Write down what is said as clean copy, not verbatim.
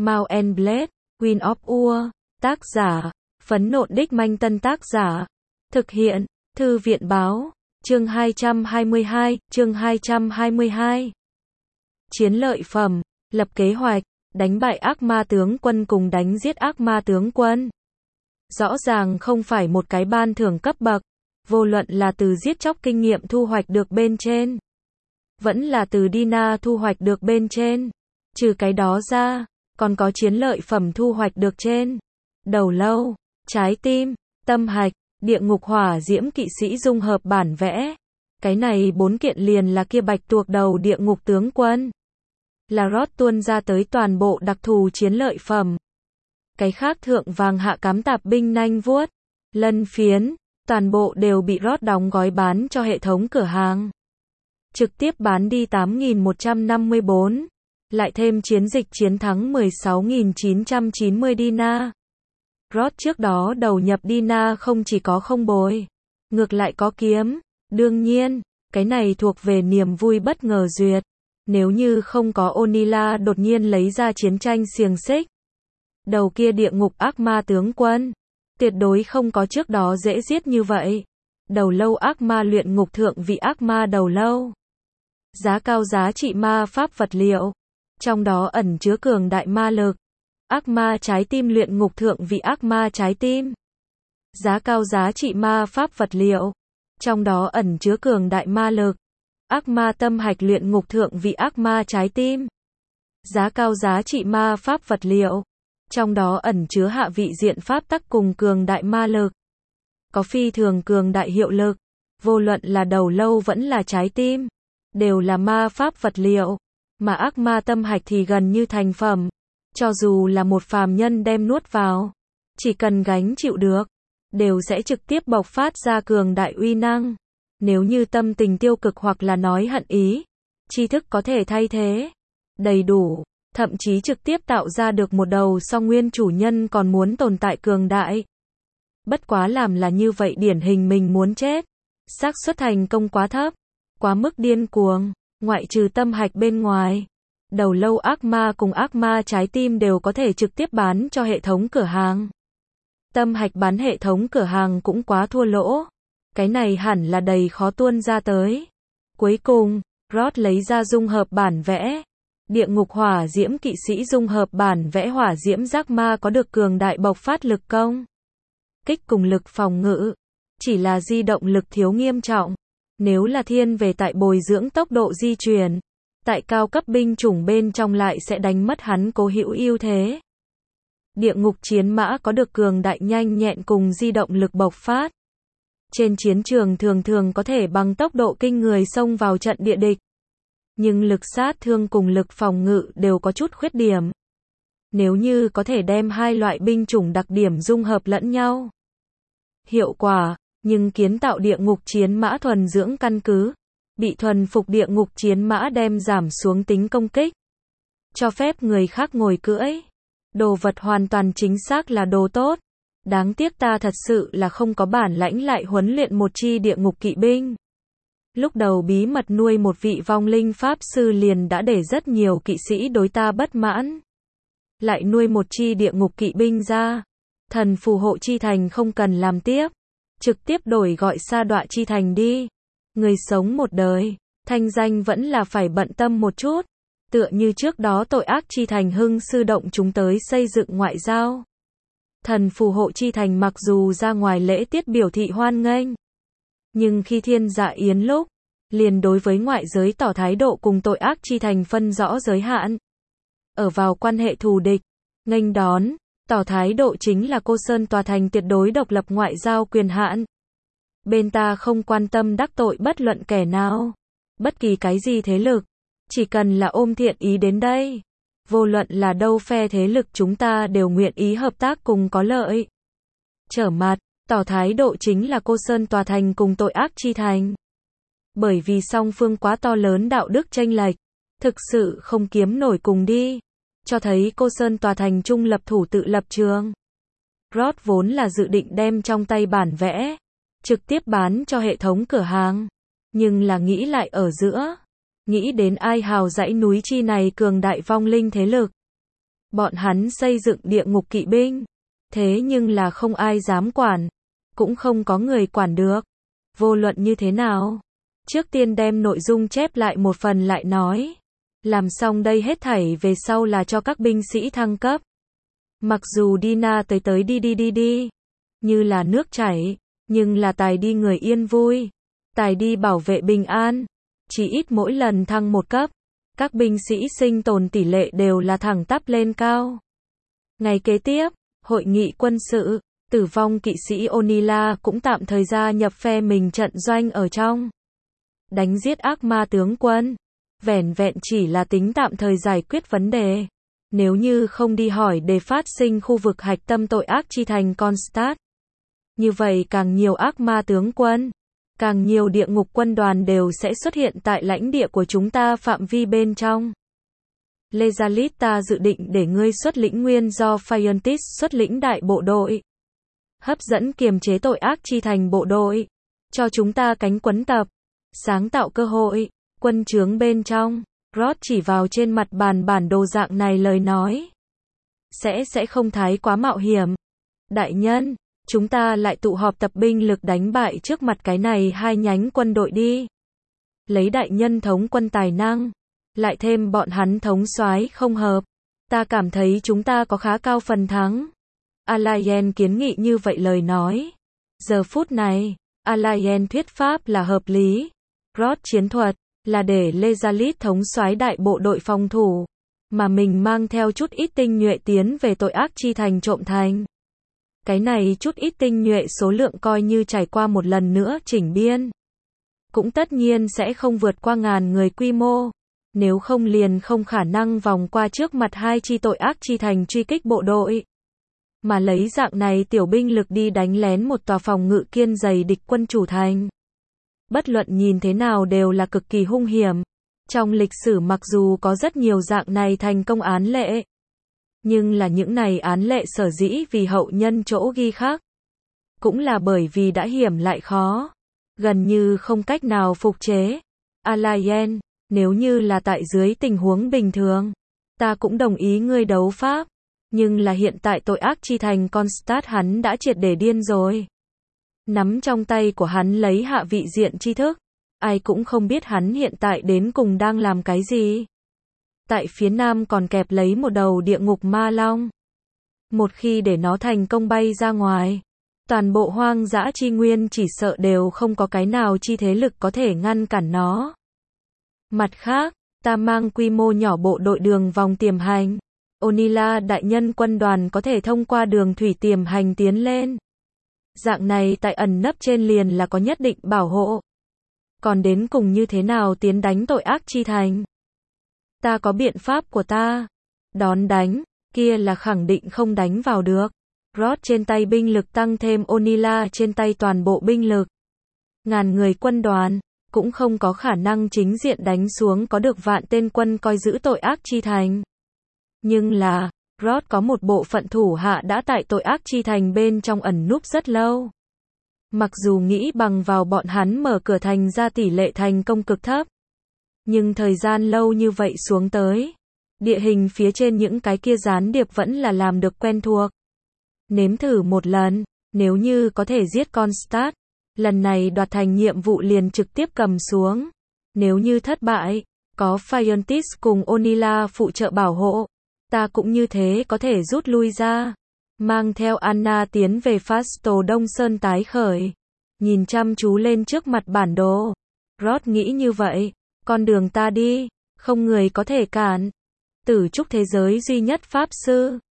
Mount and Blade, Queen of Ur, tác giả, Phấn Nộn Đích Manh Tân tác giả, thực hiện, Thư viện Báo, chương 222. Chiến lợi phẩm, lập kế hoạch, đánh bại ác ma tướng quân cùng đánh giết ác ma tướng quân. Rõ ràng không phải một cái ban thưởng cấp bậc, vô luận là từ giết chóc kinh nghiệm thu hoạch được bên trên, vẫn là từ Dina thu hoạch được bên trên. Trừ cái đó ra, còn có chiến lợi phẩm thu hoạch được trên đầu lâu, trái tim, tâm hạch, địa ngục hỏa diễm kỵ sĩ dung hợp bản vẽ. Cái này 4 kiện liền là kia bạch tuộc đầu địa ngục tướng quân. Là Rod tuôn ra tới toàn bộ đặc thù chiến lợi phẩm. Cái khác thượng vàng hạ cám tạp binh nanh vuốt, lân phiến, toàn bộ đều bị Rod đóng gói bán cho hệ thống cửa hàng. Trực tiếp bán đi 8.154, lại thêm chiến dịch chiến thắng 16.990 Dina. Rod trước đó đầu nhập Dina không chỉ có không bồi, ngược lại có kiếm. Đương nhiên, cái này thuộc về niềm vui bất ngờ duyệt. Nếu như không có Onila đột nhiên lấy ra chiến tranh xiềng xích, đầu kia địa ngục ác ma tướng quân, tuyệt đối không có trước đó dễ giết như vậy. Đầu lâu ác ma luyện ngục thượng vị ác ma đầu lâu. Giá cao giá trị ma pháp vật liệu, trong đó ẩn chứa cường đại ma lực. Ác ma trái tim luyện ngục thượng vị ác ma trái tim. Giá cao giá trị ma pháp vật liệu, trong đó ẩn chứa cường đại ma lực. Ác ma tâm hạch luyện ngục thượng vị ác ma trái tim. Giá cao giá trị ma pháp vật liệu, trong đó ẩn chứa hạ vị diện pháp tắc cùng cường đại ma lực. Có phi thường cường đại hiệu lực, vô luận là đầu lâu vẫn là trái tim, đều là ma pháp vật liệu, mà ác ma tâm hạch thì gần như thành phẩm. Cho dù là một phàm nhân đem nuốt vào, chỉ cần gánh chịu được, đều sẽ trực tiếp bộc phát ra cường đại uy năng. Nếu như tâm tình tiêu cực hoặc là nói hận ý, tri thức có thể thay thế đầy đủ, thậm chí trực tiếp tạo ra được một đầu so nguyên chủ nhân còn muốn tồn tại cường đại. Bất quá làm là như vậy điển hình mình muốn chết, xác suất thành công quá thấp, quá mức điên cuồng. Ngoại trừ tâm hạch bên ngoài, đầu lâu ác ma cùng ác ma trái tim đều có thể trực tiếp bán cho hệ thống cửa hàng. Tâm hạch bán hệ thống cửa hàng cũng quá thua lỗ. Cái này hẳn là đầy khó tuôn ra tới. Cuối cùng, Rod lấy ra dung hợp bản vẽ. Địa ngục hỏa diễm kỵ sĩ dung hợp bản vẽ hỏa diễm giác ma có được cường đại bộc phát lực công kích cùng lực phòng ngự. Chỉ là di động lực thiếu nghiêm trọng. Nếu là thiên về tại bồi dưỡng tốc độ di chuyển, tại cao cấp binh chủng bên trong lại sẽ đánh mất hắn cố hữu ưu thế. Địa ngục chiến mã có được cường đại nhanh nhẹn cùng di động lực bộc phát. Trên chiến trường thường thường có thể bằng tốc độ kinh người xông vào trận địa địch. Nhưng lực sát thương cùng lực phòng ngự đều có chút khuyết điểm. Nếu như có thể đem hai loại binh chủng đặc điểm dung hợp lẫn nhau, hiệu quả, nhưng kiến tạo địa ngục chiến mã thuần dưỡng căn cứ, bị thuần phục địa ngục chiến mã đem giảm xuống tính công kích, cho phép người khác ngồi cưỡi. Đồ vật hoàn toàn chính xác là đồ tốt. Đáng tiếc ta thật sự là không có bản lãnh lại huấn luyện một chi địa ngục kỵ binh. Lúc đầu bí mật nuôi một vị vong linh pháp sư liền đã để rất nhiều kỵ sĩ đối ta bất mãn. Lại nuôi một chi địa ngục kỵ binh ra. Thần phù hộ chi thành không cần làm tiếp. Trực tiếp đổi gọi sa đọa chi thành đi. Người sống một đời, thanh danh vẫn là phải bận tâm một chút. Tựa như trước đó tội ác chi thành hưng sư động chúng tới xây dựng ngoại giao. Thần phù hộ chi thành mặc dù ra ngoài lễ tiết biểu thị hoan nghênh, nhưng khi thiên dạ yến lúc, liền đối với ngoại giới tỏ thái độ cùng tội ác chi thành phân rõ giới hạn. Ở vào quan hệ thù địch, nghênh đón, tỏ thái độ chính là cô Sơn tòa thành tuyệt đối độc lập ngoại giao quyền hạn. Bên ta không quan tâm đắc tội bất luận kẻ nào, bất kỳ cái gì thế lực, chỉ cần là ôm thiện ý đến đây. Vô luận là đâu phe thế lực chúng ta đều nguyện ý hợp tác cùng có lợi. Trở mặt, tỏ thái độ chính là cô Sơn tòa thành cùng tội ác chi thành. Bởi vì song phương quá to lớn đạo đức chênh lệch, thực sự không kiếm nổi cùng đi. Cho thấy cô Sơn tòa thành trung lập thủ tự lập trường. Rod vốn là dự định đem trong tay bản vẽ, trực tiếp bán cho hệ thống cửa hàng. Nhưng là nghĩ lại ở giữa. Nghĩ đến ai hào dãy núi chi này cường đại vong linh thế lực. Bọn hắn xây dựng địa ngục kỵ binh. Thế nhưng là không ai dám quản. Cũng không có người quản được. Vô luận như thế nào? Trước tiên đem nội dung chép lại một phần lại nói. Làm xong đây hết thảy về sau là cho các binh sĩ thăng cấp. Mặc dù Dina tới đi. Như là nước chảy. Nhưng là tài đi người yên vui. Tài đi bảo vệ bình an. Chỉ ít mỗi lần thăng một cấp. Các binh sĩ sinh tồn tỷ lệ đều là thẳng tắp lên cao. Ngày kế tiếp, hội nghị quân sự, tử vong kỵ sĩ Onila cũng tạm thời gia nhập phe mình trận doanh ở trong. Đánh giết ác ma tướng quân. Vẻn vẹn chỉ là tính tạm thời giải quyết vấn đề. Nếu như không đi hỏi để phát sinh khu vực hạch tâm tội ác chi thành Kronstadt. Như vậy càng nhiều ác ma tướng quân, càng nhiều địa ngục quân đoàn đều sẽ xuất hiện tại lãnh địa của chúng ta phạm vi bên trong. Lezalit, ta dự định để ngươi xuất lĩnh nguyên do Fiontis xuất lĩnh đại bộ đội. Hấp dẫn kiềm chế tội ác chi thành bộ đội. Cho chúng ta cánh quấn tập. Sáng tạo cơ hội. Quân trướng bên trong. Rod chỉ vào trên mặt bàn bản đồ dạng này lời nói. Sẽ không thái quá mạo hiểm. Đại nhân, chúng ta lại tụ họp tập binh lực đánh bại trước mặt cái này hai nhánh quân đội đi. Lấy đại nhân thống quân tài năng. Lại thêm bọn hắn thống soái không hợp. Ta cảm thấy chúng ta có khá cao phần thắng. Alayen kiến nghị như vậy lời nói. Giờ phút này, Alayen thuyết pháp là hợp lý. Rod chiến thuật là để Lezalit thống soái đại bộ đội phòng thủ, mà mình mang theo chút ít tinh nhuệ tiến về tội ác chi thành trộm thành. Cái này chút ít tinh nhuệ số lượng coi như trải qua một lần nữa chỉnh biên. Cũng tất nhiên sẽ không vượt qua 1000 người quy mô. Nếu không liền không khả năng vòng qua trước mặt hai chi tội ác chi thành truy kích bộ đội. Mà lấy dạng này tiểu binh lực đi đánh lén một tòa phòng ngự kiên dày địch quân chủ thành. Bất luận nhìn thế nào đều là cực kỳ hung hiểm. Trong lịch sử mặc dù có rất nhiều dạng này thành công án lệ. Nhưng là những này án lệ sở dĩ vì hậu nhân chỗ ghi khác. Cũng là bởi vì đã hiểm lại khó. Gần như không cách nào phục chế. Alayen, nếu như là tại dưới tình huống bình thường. Ta cũng đồng ý ngươi đấu pháp. Nhưng là hiện tại tội ác chi thành Kronstadt hắn đã triệt để điên rồi. Nắm trong tay của hắn lấy hạ vị diện tri thức. Ai cũng không biết hắn hiện tại đến cùng đang làm cái gì. Tại phía nam còn kẹp lấy một đầu địa ngục ma long. Một khi để nó thành công bay ra ngoài, toàn bộ hoang dã chi nguyên chỉ sợ đều không có cái nào chi thế lực có thể ngăn cản nó. Mặt khác, ta mang quy mô nhỏ bộ đội đường vòng tiềm hành. Onila đại nhân quân đoàn có thể thông qua đường thủy tiềm hành tiến lên. Dạng này tại ẩn nấp trên liền là có nhất định bảo hộ. Còn đến cùng như thế nào tiến đánh tội ác chi thành? Ta có biện pháp của ta. Đón đánh, kia là khẳng định không đánh vào được. Rod trên tay binh lực tăng thêm Onila trên tay toàn bộ binh lực. 1000 người quân đoàn, cũng không có khả năng chính diện đánh xuống có được vạn tên quân coi giữ tội ác chi thành. Nhưng là, Rod có một bộ phận thủ hạ đã tại tội ác chi thành bên trong ẩn núp rất lâu. Mặc dù nghĩ bằng vào bọn hắn mở cửa thành ra tỷ lệ thành công cực thấp. Nhưng thời gian lâu như vậy xuống tới. Địa hình phía trên những cái kia gián điệp vẫn là làm được quen thuộc. Nếm thử một lần, nếu như có thể giết Kronstadt, lần này đoạt thành nhiệm vụ liền trực tiếp cầm xuống. Nếu như thất bại, có Fiontis cùng Onila phụ trợ bảo hộ. Ta cũng như thế có thể rút lui ra. Mang theo Anna tiến về Fasto Đông Sơn tái khởi. Nhìn chăm chú lên trước mặt bản đồ. Rod nghĩ như vậy. Con đường ta đi, không người có thể cản. Tử trúc thế giới duy nhất pháp sư.